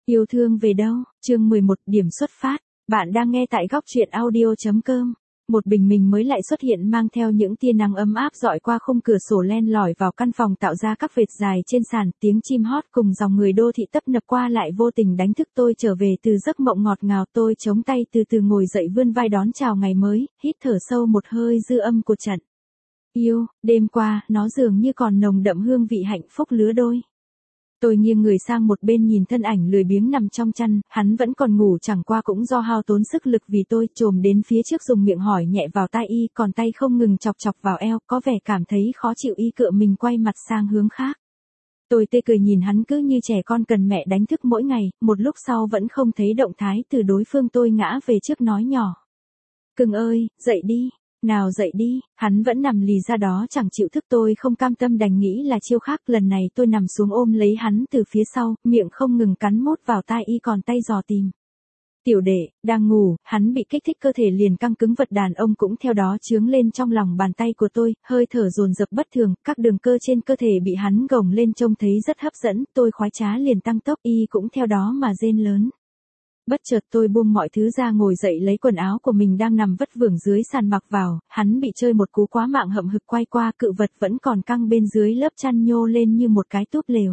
Yêu thương về đâu, chương 11 điểm xuất phát. Bạn đang nghe tại góc truyện audio.com. Một bình minh mới lại xuất hiện mang theo những tia nắng ấm áp dọi qua khung cửa sổ len lỏi vào căn phòng tạo ra các vệt dài trên sàn, tiếng chim hót cùng dòng người đô thị tấp nập qua lại vô tình đánh thức tôi trở về từ giấc mộng ngọt ngào. Tôi chống tay từ từ ngồi dậy vươn vai đón chào ngày mới, hít thở sâu một hơi dư âm của trận yêu, đêm qua, nó dường như còn nồng đậm hương vị hạnh phúc lứa đôi. Tôi nghiêng người sang một bên nhìn thân ảnh lười biếng nằm trong chăn, hắn vẫn còn ngủ chẳng qua cũng do hao tốn sức lực vì tôi chồm đến phía trước dùng miệng hỏi nhẹ vào tai y, còn tay không ngừng chọc chọc vào eo, có vẻ cảm thấy khó chịu y cựa mình quay mặt sang hướng khác. Tôi tươi cười nhìn hắn cứ như trẻ con cần mẹ đánh thức mỗi ngày, một lúc sau vẫn không thấy động thái từ đối phương tôi ngã về trước nói nhỏ. Cưng ơi, dậy đi. Nào dậy đi, hắn vẫn nằm lì ra đó chẳng chịu thức. Tôi không cam tâm đành nghĩ là chiêu khác, lần này tôi nằm xuống ôm lấy hắn từ phía sau, miệng không ngừng cắn mốt vào tai y còn tay dò tìm. Tiểu đệ, đang ngủ, hắn bị kích thích cơ thể liền căng cứng, vật đàn ông cũng theo đó chướng lên trong lòng bàn tay của tôi, hơi thở dồn dập bất thường, các đường cơ trên cơ thể bị hắn gồng lên trông thấy rất hấp dẫn, tôi khoái trá liền tăng tốc, y cũng theo đó mà rên lớn. Bất chợt tôi buông mọi thứ ra ngồi dậy lấy quần áo của mình đang nằm vất vưởng dưới sàn mặc vào, hắn bị chơi một cú quá mạng hậm hực quay qua, cự vật vẫn còn căng bên dưới lớp chăn nhô lên như một cái túp lều.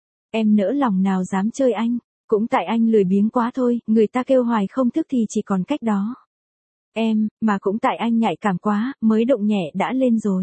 Em nỡ lòng nào dám chơi anh, cũng tại anh lười biếng quá thôi, người ta kêu hoài không thức thì chỉ còn cách đó. Em, mà cũng tại anh nhạy cảm quá, mới động nhẹ đã lên rồi.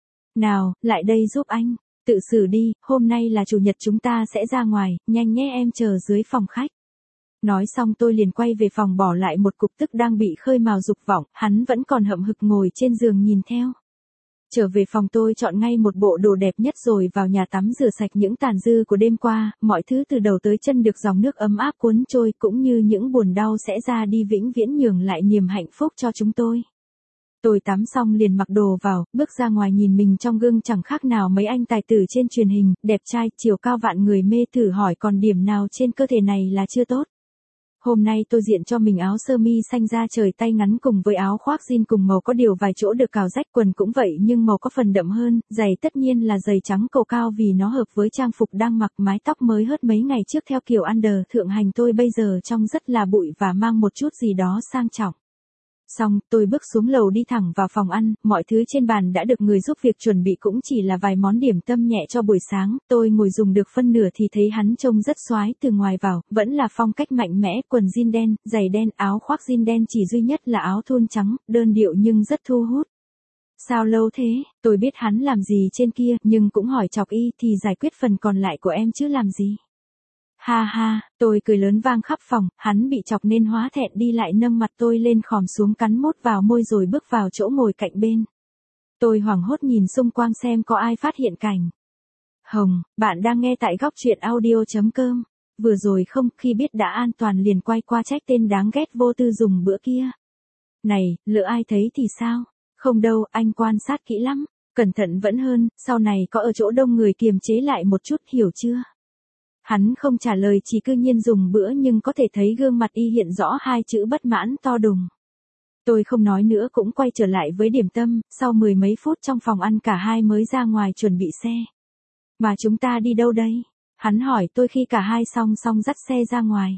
Nào, lại đây giúp anh, tự xử đi, hôm nay là chủ nhật chúng ta sẽ ra ngoài, nhanh nhé em chờ dưới phòng khách. Nói xong tôi liền quay về phòng bỏ lại một cục tức đang bị khơi mào dục vọng, hắn vẫn còn hậm hực ngồi trên giường nhìn theo. Trở về phòng tôi chọn ngay một bộ đồ đẹp nhất rồi vào nhà tắm rửa sạch những tàn dư của đêm qua, mọi thứ từ đầu tới chân được dòng nước ấm áp cuốn trôi, cũng như những buồn đau sẽ ra đi vĩnh viễn, nhường lại niềm hạnh phúc cho chúng tôi. Tôi tắm xong liền mặc đồ vào, bước ra ngoài nhìn mình trong gương chẳng khác nào mấy anh tài tử trên truyền hình, đẹp trai, chiều cao vạn người mê, thử hỏi còn điểm nào trên cơ thể này là chưa tốt. Hôm nay tôi diện cho mình áo sơ mi xanh da trời tay ngắn cùng với áo khoác jean cùng màu, có điều vài chỗ được cào rách, quần cũng vậy nhưng màu có phần đậm hơn, giày tất nhiên là giày trắng cầu cao vì nó hợp với trang phục đang mặc, mái tóc mới hớt mấy ngày trước theo kiểu under thượng hành, tôi bây giờ trông rất là bụi và mang một chút gì đó sang trọng. Xong, tôi bước xuống lầu đi thẳng vào phòng ăn, mọi thứ trên bàn đã được người giúp việc chuẩn bị, cũng chỉ là vài món điểm tâm nhẹ cho buổi sáng. Tôi ngồi dùng được phân nửa thì thấy hắn trông rất soái từ ngoài vào, vẫn là phong cách mạnh mẽ, quần jean đen, giày đen, áo khoác jean đen, chỉ duy nhất là áo thun trắng, đơn điệu nhưng rất thu hút. Sao lâu thế, tôi biết hắn làm gì trên kia, nhưng cũng hỏi chọc y thì giải quyết phần còn lại của em chứ làm gì. Ha ha, tôi cười lớn vang khắp phòng, hắn bị chọc nên hóa thẹn đi lại nâng mặt tôi lên khom xuống cắn mốt vào môi rồi bước vào chỗ ngồi cạnh bên. Tôi hoảng hốt nhìn xung quanh xem có ai phát hiện cảnh. Hồng, bạn đang nghe tại góc truyện audio.com. Vừa rồi không, khi biết đã an toàn liền quay qua trách tên đáng ghét vô tư dùng bữa kia. Này, lỡ ai thấy thì sao? Không đâu, anh quan sát kỹ lắm, cẩn thận vẫn hơn, sau này có ở chỗ đông người kiềm chế lại một chút, hiểu chưa? Hắn không trả lời, chỉ cư nhiên dùng bữa, nhưng có thể thấy gương mặt y hiện rõ hai chữ bất mãn to đùng. Tôi không nói nữa cũng quay trở lại với điểm tâm, sau 10 mấy phút trong phòng ăn cả hai mới ra ngoài chuẩn bị xe. Mà chúng ta đi đâu đây? Hắn hỏi tôi khi cả hai song song dắt xe ra ngoài.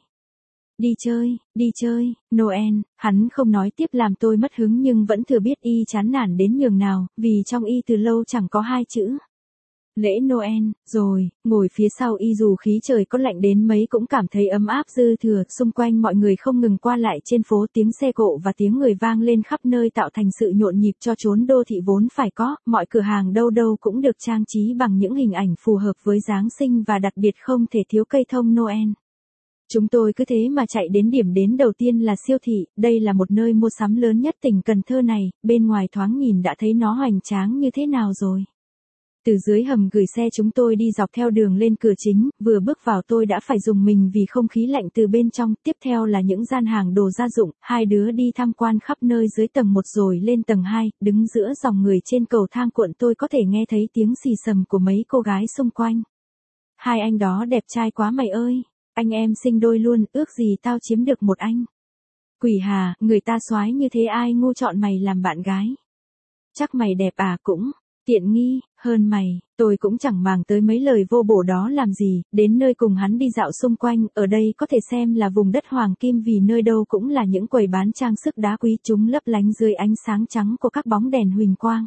Đi chơi, Noel, hắn không nói tiếp làm tôi mất hứng nhưng vẫn thừa biết y chán nản đến nhường nào, vì trong y từ lâu chẳng có hai chữ. Lễ Noel, rồi, ngồi phía sau y dù khí trời có lạnh đến mấy cũng cảm thấy ấm áp dư thừa, xung quanh mọi người không ngừng qua lại trên phố, tiếng xe cộ và tiếng người vang lên khắp nơi tạo thành sự nhộn nhịp cho chốn đô thị vốn phải có, mọi cửa hàng đâu đâu cũng được trang trí bằng những hình ảnh phù hợp với Giáng sinh và đặc biệt không thể thiếu cây thông Noel. Chúng tôi cứ thế mà chạy đến điểm đến đầu tiên là siêu thị, đây là một nơi mua sắm lớn nhất tỉnh Cần Thơ này, bên ngoài thoáng nhìn đã thấy nó hoành tráng như thế nào rồi. Từ dưới hầm gửi xe chúng tôi đi dọc theo đường lên cửa chính, vừa bước vào tôi đã phải rùng mình vì không khí lạnh từ bên trong, tiếp theo là những gian hàng đồ gia dụng, hai đứa đi tham quan khắp nơi dưới tầng 1 rồi lên tầng 2, đứng giữa dòng người trên cầu thang cuộn tôi có thể nghe thấy tiếng xì xầm của mấy cô gái xung quanh. Hai anh đó đẹp trai quá mày ơi, anh em sinh đôi luôn, ước gì tao chiếm được một anh. Quỷ hà, người ta soái như thế ai ngu chọn mày làm bạn gái. Chắc mày đẹp à, cũng Tiện nghi, hơn mày, tôi cũng chẳng màng tới mấy lời vô bổ đó làm gì, đến nơi cùng hắn đi dạo xung quanh, ở đây có thể xem là vùng đất hoàng kim vì nơi đâu cũng là những quầy bán trang sức đá quý chúng lấp lánh dưới ánh sáng trắng của các bóng đèn huỳnh quang.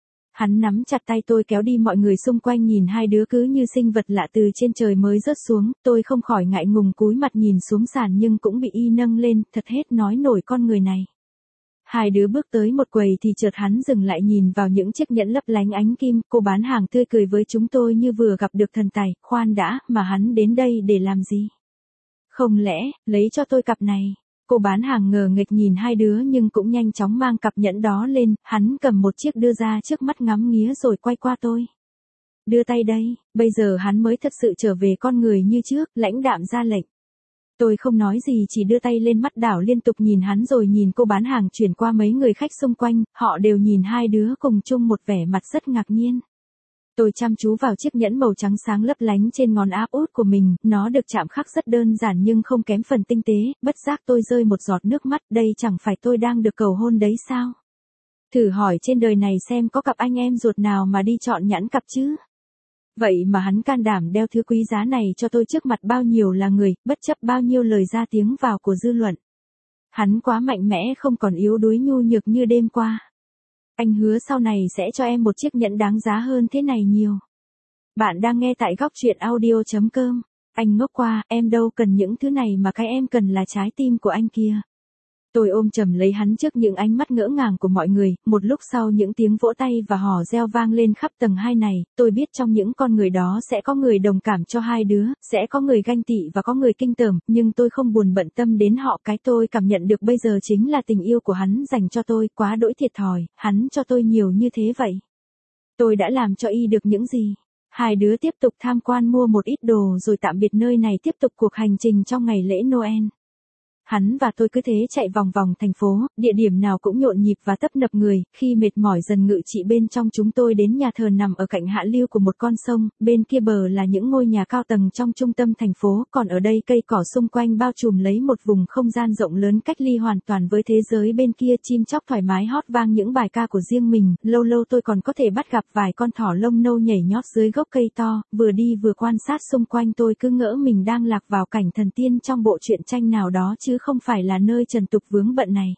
Hắn nắm chặt tay tôi kéo đi, mọi người xung quanh nhìn hai đứa cứ như sinh vật lạ từ trên trời mới rớt xuống, tôi không khỏi ngại ngùng cúi mặt nhìn xuống sàn nhưng cũng bị y nâng lên, thật hết nói nổi con người này. Hai đứa bước tới một quầy thì chợt hắn dừng lại nhìn vào những chiếc nhẫn lấp lánh ánh kim, cô bán hàng tươi cười với chúng tôi như vừa gặp được thần tài, khoan đã, mà hắn đến đây để làm gì? Không lẽ, lấy cho tôi cặp này? Cô bán hàng ngờ nghệch nhìn hai đứa nhưng cũng nhanh chóng mang cặp nhẫn đó lên, hắn cầm một chiếc đưa ra trước mắt ngắm nghía rồi quay qua tôi. Đưa tay đây, bây giờ hắn mới thật sự trở về con người như trước, lãnh đạm ra lệnh. Tôi không nói gì chỉ đưa tay lên, mắt đảo liên tục nhìn hắn rồi nhìn cô bán hàng chuyển qua mấy người khách xung quanh, họ đều nhìn hai đứa cùng chung một vẻ mặt rất ngạc nhiên. Tôi chăm chú vào chiếc nhẫn màu trắng sáng lấp lánh trên ngón áp út của mình, nó được chạm khắc rất đơn giản nhưng không kém phần tinh tế, bất giác tôi rơi một giọt nước mắt, đây chẳng phải tôi đang được cầu hôn đấy sao? Thử hỏi trên đời này xem có cặp anh em ruột nào mà đi chọn nhẫn cặp chứ? Vậy mà hắn can đảm đeo thứ quý giá này cho tôi trước mặt bao nhiêu là người, bất chấp bao nhiêu lời ra tiếng vào của dư luận. Hắn quá mạnh mẽ, không còn yếu đuối nhu nhược như đêm qua. Anh hứa sau này sẽ cho em một chiếc nhẫn đáng giá hơn thế này nhiều. Bạn đang nghe tại góc truyện audio.com. Anh ngốc qua, em đâu cần những thứ này mà cái em cần là trái tim của anh kia. Tôi ôm chầm lấy hắn trước những ánh mắt ngỡ ngàng của mọi người, một lúc sau những tiếng vỗ tay và hò reo vang lên khắp tầng 2 này, tôi biết trong những con người đó sẽ có người đồng cảm cho hai đứa, sẽ có người ganh tị và có người kinh tởm, nhưng tôi không buồn bận tâm đến họ, cái tôi cảm nhận được bây giờ chính là tình yêu của hắn dành cho tôi, quá đỗi thiệt thòi, hắn cho tôi nhiều như thế vậy. Tôi đã làm cho y được những gì? Hai đứa tiếp tục tham quan mua một ít đồ rồi tạm biệt nơi này, tiếp tục cuộc hành trình trong ngày lễ Noel. Hắn và tôi cứ thế chạy vòng vòng thành phố, địa điểm nào cũng nhộn nhịp và tấp nập người, khi mệt mỏi dần ngự trị bên trong chúng tôi đến nhà thờ nằm ở cạnh hạ lưu của một con sông, bên kia bờ là những ngôi nhà cao tầng trong trung tâm thành phố, còn ở đây cây cỏ xung quanh bao trùm lấy một vùng không gian rộng lớn cách ly hoàn toàn với thế giới bên kia, chim chóc thoải mái hót vang những bài ca của riêng mình, lâu lâu tôi còn có thể bắt gặp vài con thỏ lông nâu nhảy nhót dưới gốc cây to, vừa đi vừa quan sát xung quanh tôi cứ ngỡ mình đang lạc vào cảnh thần tiên trong bộ truyện tranh nào đó chứ không phải là nơi trần tục vướng bận này.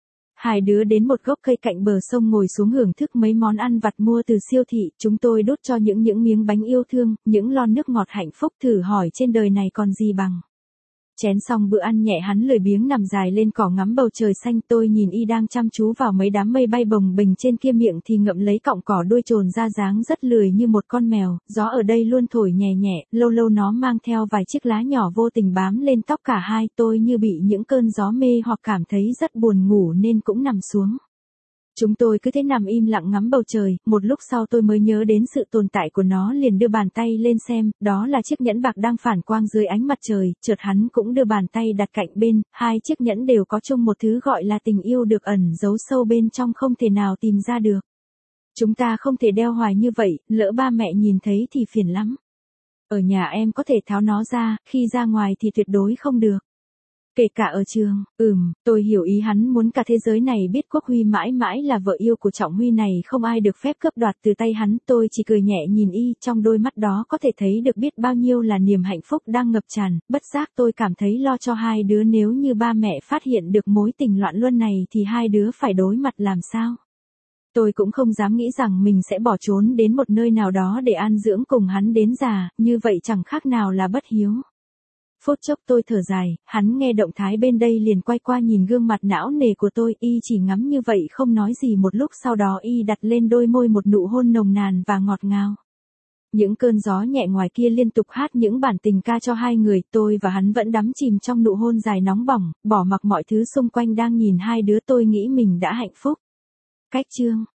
Hai đứa đến một gốc cây cạnh bờ sông ngồi xuống hưởng thức mấy món ăn vặt mua từ siêu thị, chúng tôi đút cho những miếng bánh yêu thương, những lon nước ngọt hạnh phúc, thử hỏi trên đời này còn gì bằng. Chén xong bữa ăn nhẹ hắn lười biếng nằm dài lên cỏ ngắm bầu trời xanh, tôi nhìn y đang chăm chú vào mấy đám mây bay bồng bềnh trên kia, miệng thì ngậm lấy cọng cỏ, đuôi chồn ra dáng rất lười như một con mèo, gió ở đây luôn thổi nhẹ nhẹ, lâu lâu nó mang theo vài chiếc lá nhỏ vô tình bám lên tóc cả hai, tôi như bị những cơn gió mê hoặc cảm thấy rất buồn ngủ nên cũng nằm xuống. Chúng tôi cứ thế nằm im lặng ngắm bầu trời, một lúc sau tôi mới nhớ đến sự tồn tại của nó, liền đưa bàn tay lên xem, đó là chiếc nhẫn bạc đang phản quang dưới ánh mặt trời, chợt hắn cũng đưa bàn tay đặt cạnh bên, hai chiếc nhẫn đều có chung một thứ gọi là tình yêu được ẩn giấu sâu bên trong không thể nào tìm ra được. Chúng ta không thể đeo hoài như vậy, lỡ ba mẹ nhìn thấy thì phiền lắm. Ở nhà em có thể tháo nó ra, khi ra ngoài thì tuyệt đối không được. Kể cả ở trường, tôi hiểu ý hắn, muốn cả thế giới này biết Quốc Huy mãi mãi là vợ yêu của Trọng Huy này, không ai được phép cướp đoạt từ tay hắn, tôi chỉ cười nhẹ nhìn y, trong đôi mắt đó có thể thấy được biết bao nhiêu là niềm hạnh phúc đang ngập tràn, bất giác tôi cảm thấy lo cho hai đứa, nếu như ba mẹ phát hiện được mối tình loạn luân này thì hai đứa phải đối mặt làm sao. Tôi cũng không dám nghĩ rằng mình sẽ bỏ trốn đến một nơi nào đó để an dưỡng cùng hắn đến già, như vậy chẳng khác nào là bất hiếu. Phút chốc tôi thở dài, hắn nghe động thái bên đây liền quay qua nhìn gương mặt não nề của tôi, y chỉ ngắm như vậy không nói gì, một lúc sau đó y đặt lên đôi môi một nụ hôn nồng nàn và ngọt ngào. Những cơn gió nhẹ ngoài kia liên tục hát những bản tình ca cho hai người, tôi và hắn vẫn đắm chìm trong nụ hôn dài nóng bỏng, bỏ mặc mọi thứ xung quanh đang nhìn hai đứa, tôi nghĩ mình đã hạnh phúc. Cách chương